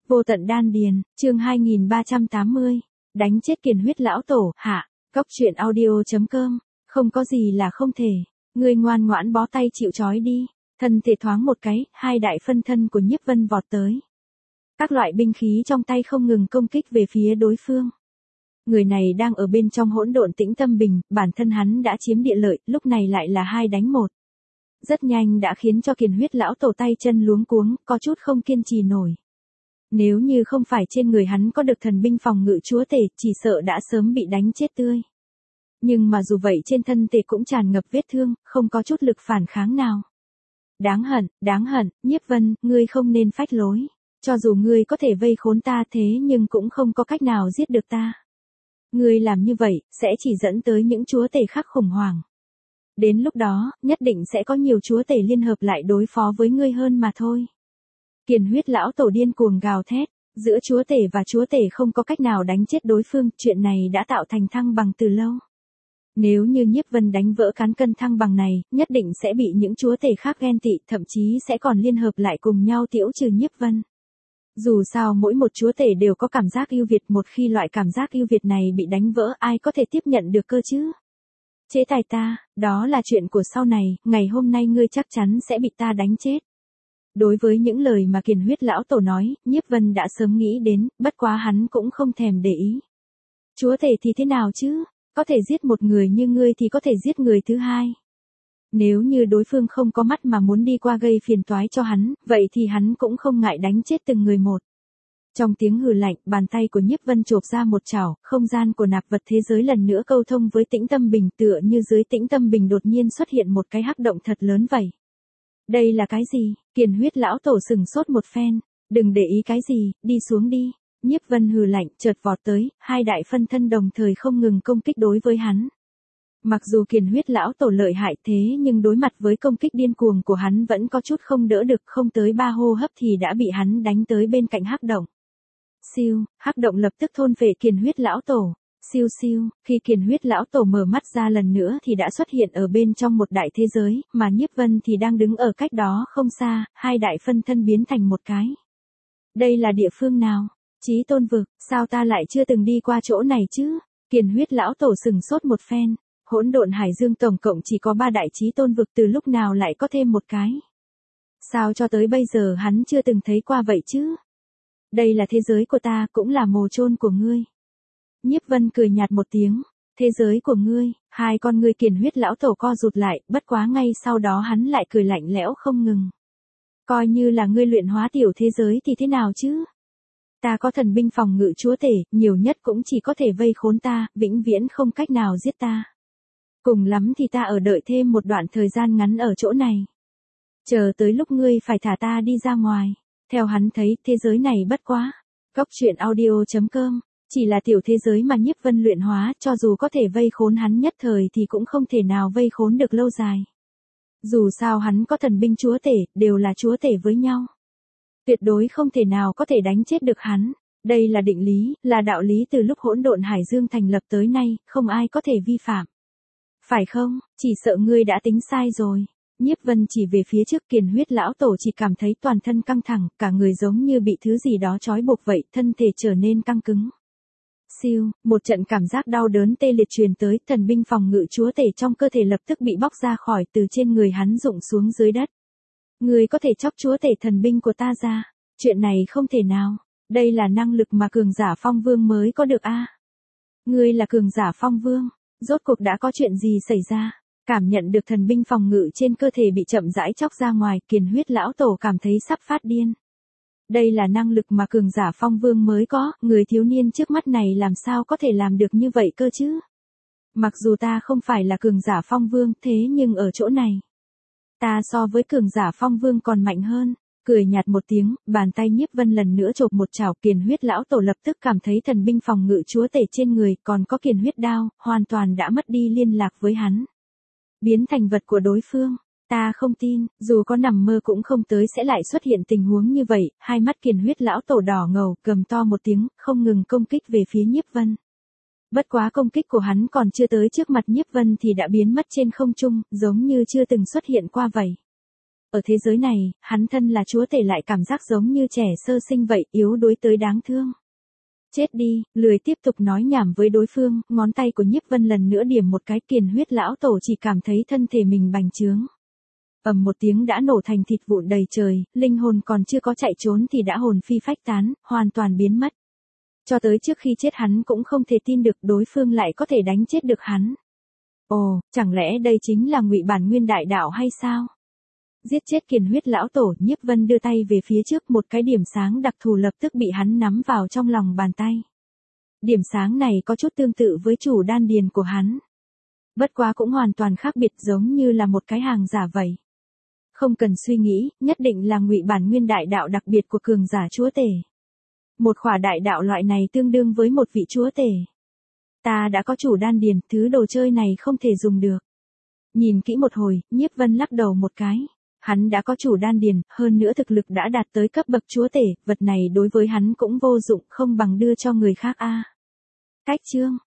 Vô tận đan điền, chương 2380, đánh chết Kiền huyết lão tổ, hạ, Cóc truyện audio.com, không có gì là không thể, ngươi ngoan ngoãn bó tay chịu trói đi, thân thể thoáng một cái, hai đại phân thân của Nhiếp Vân vọt tới. Các loại binh khí trong tay không ngừng công kích về phía đối phương. Người này đang ở bên trong hỗn độn tĩnh tâm bình, bản thân hắn đã chiếm địa lợi, lúc này lại là 2 đánh 1. Rất nhanh đã khiến cho Kiền huyết lão tổ tay chân luống cuống, có chút không kiên trì nổi. Nếu như không phải trên người hắn có được thần binh phòng ngự chúa tể, chỉ sợ đã sớm bị đánh chết tươi. Nhưng mà dù vậy trên thân thể cũng tràn ngập vết thương, không có chút lực phản kháng nào. Đáng hận, Nhiếp Vân, ngươi không nên phách lối. Cho dù ngươi có thể vây khốn ta thế nhưng cũng không có cách nào giết được ta. Ngươi làm như vậy, sẽ chỉ dẫn tới những chúa tể khác khủng hoảng. Đến lúc đó, nhất định sẽ có nhiều chúa tể liên hợp lại đối phó với ngươi hơn mà thôi. Kiền huyết lão tổ điên cuồng gào thét, giữa chúa tể và chúa tể không có cách nào đánh chết đối phương, chuyện này đã tạo thành thăng bằng từ lâu. Nếu như Nhiếp Vân đánh vỡ cán cân thăng bằng này, nhất định sẽ bị những chúa tể khác ghen tị, thậm chí sẽ còn liên hợp lại cùng nhau tiễu trừ Nhiếp Vân. Dù sao mỗi một chúa tể đều có cảm giác ưu việt, một khi loại cảm giác ưu việt này bị đánh vỡ ai có thể tiếp nhận được cơ chứ? Chế tài ta, đó là chuyện của sau này, ngày hôm nay ngươi chắc chắn sẽ bị ta đánh chết. Đối với những lời mà Kiền huyết lão tổ nói, Nhiếp Vân đã sớm nghĩ đến, bất quá hắn cũng không thèm để ý. Chúa tể thì thế nào chứ? Có thể giết một người như ngươi thì có thể giết người thứ hai. Nếu như đối phương không có mắt mà muốn đi qua gây phiền toái cho hắn, vậy thì hắn cũng không ngại đánh chết từng người một. Trong tiếng hừ lạnh, bàn tay của Nhiếp Vân chộp ra một chảo, không gian của nạp vật thế giới lần nữa câu thông với tĩnh tâm bình, tựa như dưới tĩnh tâm bình đột nhiên xuất hiện một cái hắc động thật lớn vậy. Đây là cái gì? Kiền huyết lão tổ sừng sốt một phen, đừng để ý cái gì, đi xuống đi. Nhiếp Vân hừ lạnh, chợt vọt tới, hai đại phân thân đồng thời không ngừng công kích đối với hắn. Mặc dù Kiền huyết lão tổ lợi hại thế nhưng đối mặt với công kích điên cuồng của hắn vẫn có chút không đỡ được, không tới 3 hô hấp thì đã bị hắn đánh tới bên cạnh hắc động. Siêu, hắc động lập tức thôn phệ Kiền huyết lão tổ. Siêu siêu, khi Kiền huyết lão tổ mở mắt ra lần nữa thì đã xuất hiện ở bên trong một đại thế giới, mà Nhiếp Vân thì đang đứng ở cách đó không xa, hai đại phân thân biến thành một cái. Đây là địa phương nào? Chí tôn vực, sao ta lại chưa từng đi qua chỗ này chứ? Kiền huyết lão tổ sừng sốt một phen, hỗn độn hải dương tổng cộng chỉ có 3 đại chí tôn vực, từ lúc nào lại có thêm một cái? Sao cho tới bây giờ hắn chưa từng thấy qua vậy chứ? Đây là thế giới của ta, cũng là mồ chôn của ngươi. Nhiếp Vân cười nhạt một tiếng, thế giới của ngươi, hai con ngươi Kiền huyết lão tổ co rụt lại, bất quá ngay sau đó hắn lại cười lạnh lẽo không ngừng. Coi như là ngươi luyện hóa tiểu thế giới thì thế nào chứ? Ta có thần binh phòng ngự chúa tể, nhiều nhất cũng chỉ có thể vây khốn ta, vĩnh viễn không cách nào giết ta. Cùng lắm thì ta ở đợi thêm một đoạn thời gian ngắn ở chỗ này. Chờ tới lúc ngươi phải thả ta đi ra ngoài. Theo hắn thấy, thế giới này bất quá. Cóc truyện audio.com, chỉ là tiểu thế giới mà Nhiếp Vân luyện hóa, cho dù có thể vây khốn hắn nhất thời thì cũng không thể nào vây khốn được lâu dài. Dù sao hắn có thần binh chúa tể, đều là chúa tể với nhau. Tuyệt đối không thể nào có thể đánh chết được hắn. Đây là định lý, là đạo lý từ lúc hỗn độn hải dương thành lập tới nay, không ai có thể vi phạm. Phải không? Chỉ sợ ngươi đã tính sai rồi. Nhiếp Vân chỉ về phía trước, Kiền huyết lão tổ chỉ cảm thấy toàn thân căng thẳng, cả người giống như bị thứ gì đó trói buộc vậy, thân thể trở nên căng cứng. Siêu, một trận cảm giác đau đớn tê liệt truyền tới, thần binh phòng ngự chúa tể trong cơ thể lập tức bị bóc ra khỏi, từ trên người hắn rụng xuống dưới đất. Ngươi có thể chóc chúa tể thần binh của ta ra? Chuyện này không thể nào. Đây là năng lực mà cường giả phong vương mới có được a. Ngươi là cường giả phong vương, rốt cuộc đã có chuyện gì xảy ra? Cảm nhận được thần binh phòng ngự trên cơ thể bị chậm rãi chóc ra ngoài, Kiền huyết lão tổ cảm thấy sắp phát điên. Đây là năng lực mà cường giả phong vương mới có, người thiếu niên trước mắt này làm sao có thể làm được như vậy cơ chứ? Mặc dù ta không phải là cường giả phong vương, thế nhưng ở chỗ này, ta so với cường giả phong vương còn mạnh hơn. Cười nhạt một tiếng, bàn tay Nhiếp Vân lần nữa chộp một chảo, Kiền huyết lão tổ lập tức cảm thấy thần binh phòng ngự chúa tể trên người, còn có Kiền huyết đao, hoàn toàn đã mất đi liên lạc với hắn. Biến thành vật của đối phương. Ta không tin, dù có nằm mơ cũng không tới sẽ lại xuất hiện tình huống như vậy. Hai mắt Kiền huyết lão tổ đỏ ngầu, gầm to một tiếng, không ngừng công kích về phía Nhiếp Vân. Bất quá công kích của hắn còn chưa tới trước mặt Nhiếp Vân thì đã biến mất trên không trung, giống như chưa từng xuất hiện qua vậy. Ở thế giới này, hắn thân là chúa tể lại cảm giác giống như trẻ sơ sinh vậy, yếu đuối tới đáng thương. Chết đi, lười tiếp tục nói nhảm với đối phương, ngón tay của Nhiếp Vân lần nữa điểm một cái, Kiền Huyết lão tổ chỉ cảm thấy thân thể mình bành trướng. Ầm một tiếng đã nổ thành thịt vụn đầy trời, linh hồn còn chưa có chạy trốn thì đã hồn phi phách tán, hoàn toàn biến mất. Cho tới trước khi chết hắn cũng không thể tin được đối phương lại có thể đánh chết được hắn. Ồ, chẳng lẽ đây chính là Ngụy Bản Nguyên đại đạo hay sao? Giết chết Kiền Huyết lão tổ, Nhiếp Vân đưa tay về phía trước, một cái điểm sáng đặc thù lập tức bị hắn nắm vào trong lòng bàn tay. Điểm sáng này có chút tương tự với chủ đan điền của hắn. Bất quá cũng hoàn toàn khác biệt, giống như là một cái hàng giả vậy. Không cần suy nghĩ, nhất định là Ngụy Bản Nguyên đại đạo đặc biệt của cường giả chúa tể. Một khỏa đại đạo loại này tương đương với một vị chúa tể. Ta đã có chủ đan điền, thứ đồ chơi này không thể dùng được. Nhìn kỹ một hồi, Nhiếp Vân lắc đầu một cái. Hắn đã có chủ đan điền, hơn nữa thực lực đã đạt tới cấp bậc chúa tể, vật này đối với hắn cũng vô dụng, không bằng đưa cho người khác a. Cách chương